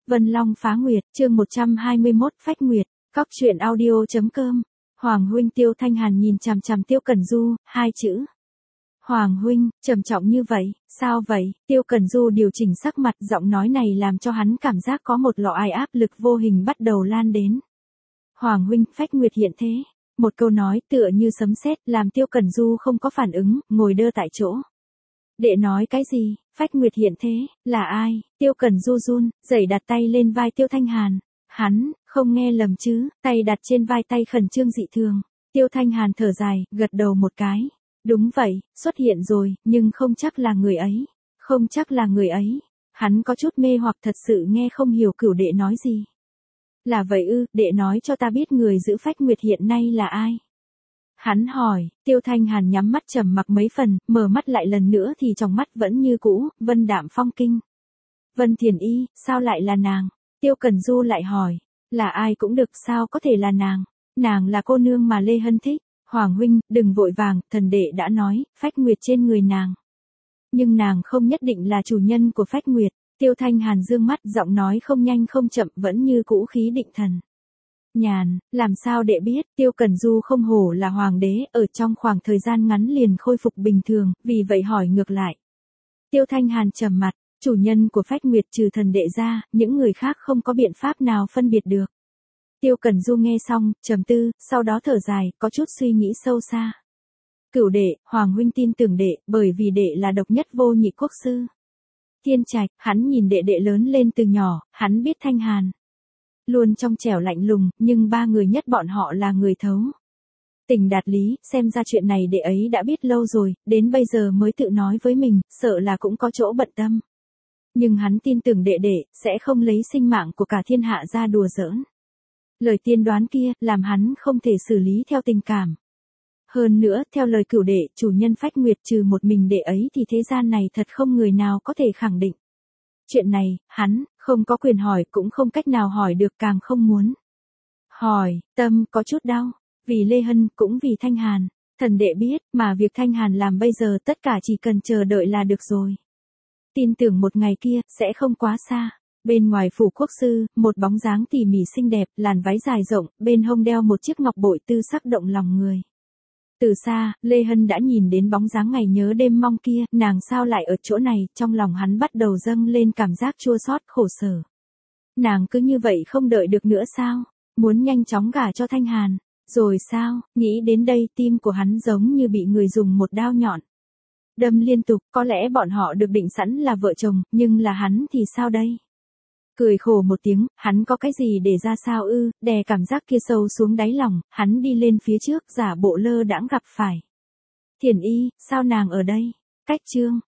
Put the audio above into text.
Vân Long phá nguyệt, chương 121 phách nguyệt, Cóc truyện audio.com. Hoàng huynh. Tiêu Thanh Hàn nhìn chằm chằm Tiêu Cẩn Du, hai chữ. Hoàng huynh, trầm trọng như vậy, sao vậy? Tiêu Cẩn Du điều chỉnh sắc mặt, giọng nói này làm cho hắn cảm giác có một loại áp lực vô hình bắt đầu lan đến. Hoàng huynh, phách nguyệt hiện thế. Một câu nói tựa như sấm sét làm Tiêu Cẩn Du không có phản ứng, ngồi đơ tại chỗ. Đệ nói cái gì? Phách nguyệt hiện thế, là ai? Tiêu Cẩn Du run, rẩy đặt tay lên vai Tiêu Thanh Hàn. Hắn, không nghe lầm chứ, tay đặt trên vai, tay khẩn trương dị thường. Tiêu Thanh Hàn thở dài, gật đầu một cái. Đúng vậy, xuất hiện rồi, nhưng không chắc là người ấy. Không chắc là người ấy. Hắn có chút mê hoặc, thật sự nghe không hiểu Cửu đệ nói gì. Là vậy ư? Đệ nói cho ta biết người giữ phách nguyệt hiện nay là ai? Hắn hỏi. Tiêu Thanh Hàn nhắm mắt trầm mặc mấy phần, mở mắt lại lần nữa thì trong mắt vẫn như cũ, vân đạm phong kinh. Vân Thiền Y, sao lại là nàng? Tiêu Cẩn Du lại hỏi. Là ai cũng được, sao có thể là nàng? Nàng là cô nương mà Lê Hân thích. Hoàng huynh, đừng vội vàng, thần đệ đã nói, phách nguyệt trên người nàng. Nhưng nàng không nhất định là chủ nhân của phách nguyệt. Tiêu Thanh Hàn dương mắt, giọng nói không nhanh không chậm, vẫn như cũ khí định thần nhàn. Làm sao đệ biết? Tiêu Cẩn Du không hổ là hoàng đế, ở trong khoảng thời gian ngắn liền khôi phục bình thường, vì vậy hỏi ngược lại. Tiêu Thanh Hàn trầm mặt, chủ nhân của phách nguyệt trừ thần đệ ra, những người khác không có biện pháp nào phân biệt được. Tiêu Cẩn Du nghe xong, trầm tư, sau đó thở dài, có chút suy nghĩ sâu xa. Cửu đệ, Hoàng huynh tin tưởng đệ, bởi vì đệ là độc nhất vô nhị quốc sư. Thiên Trạch, hắn nhìn đệ đệ lớn lên từ nhỏ, hắn biết Thanh Hàn luôn trong trẻo lạnh lùng, nhưng ba người nhất bọn họ là người thấu tình đạt lý, xem ra chuyện này đệ ấy đã biết lâu rồi, đến bây giờ mới tự nói với mình, sợ là cũng có chỗ bận tâm. Nhưng hắn tin tưởng đệ đệ sẽ không lấy sinh mạng của cả thiên hạ ra đùa giỡn. Lời tiên đoán kia làm hắn không thể xử lý theo tình cảm. Hơn nữa, theo lời Cửu đệ, chủ nhân phách nguyệt trừ một mình đệ ấy thì thế gian này thật không người nào có thể khẳng định. Chuyện này, hắn không có quyền hỏi, cũng không cách nào hỏi được, càng không muốn hỏi. Tâm có chút đau, vì Lê Hân, cũng vì Thanh Hàn. Thần đệ biết, mà việc Thanh Hàn làm bây giờ tất cả chỉ cần chờ đợi là được rồi. Tin tưởng một ngày kia, sẽ không quá xa. Bên ngoài phủ quốc sư, một bóng dáng tỉ mỉ xinh đẹp, làn váy dài rộng, bên hông đeo một chiếc ngọc bội tư sắc động lòng người. Từ xa, Lê Hân đã nhìn đến bóng dáng ngày nhớ đêm mong kia, nàng sao lại ở chỗ này, trong lòng hắn bắt đầu dâng lên cảm giác chua xót khổ sở. Nàng cứ như vậy không đợi được nữa sao? Muốn nhanh chóng gả cho Thanh Hàn. Rồi sao? Nghĩ đến đây, tim của hắn giống như bị người dùng một đao nhọn đâm liên tục. Có lẽ bọn họ được định sẵn là vợ chồng, nhưng là hắn thì sao đây? Cười khổ một tiếng, hắn có cái gì để ra sao ư? Đè cảm giác kia sâu xuống đáy lòng, hắn đi lên phía trước, giả bộ lơ đãng gặp phải Thiền Y. Sao nàng ở đây? Cách chương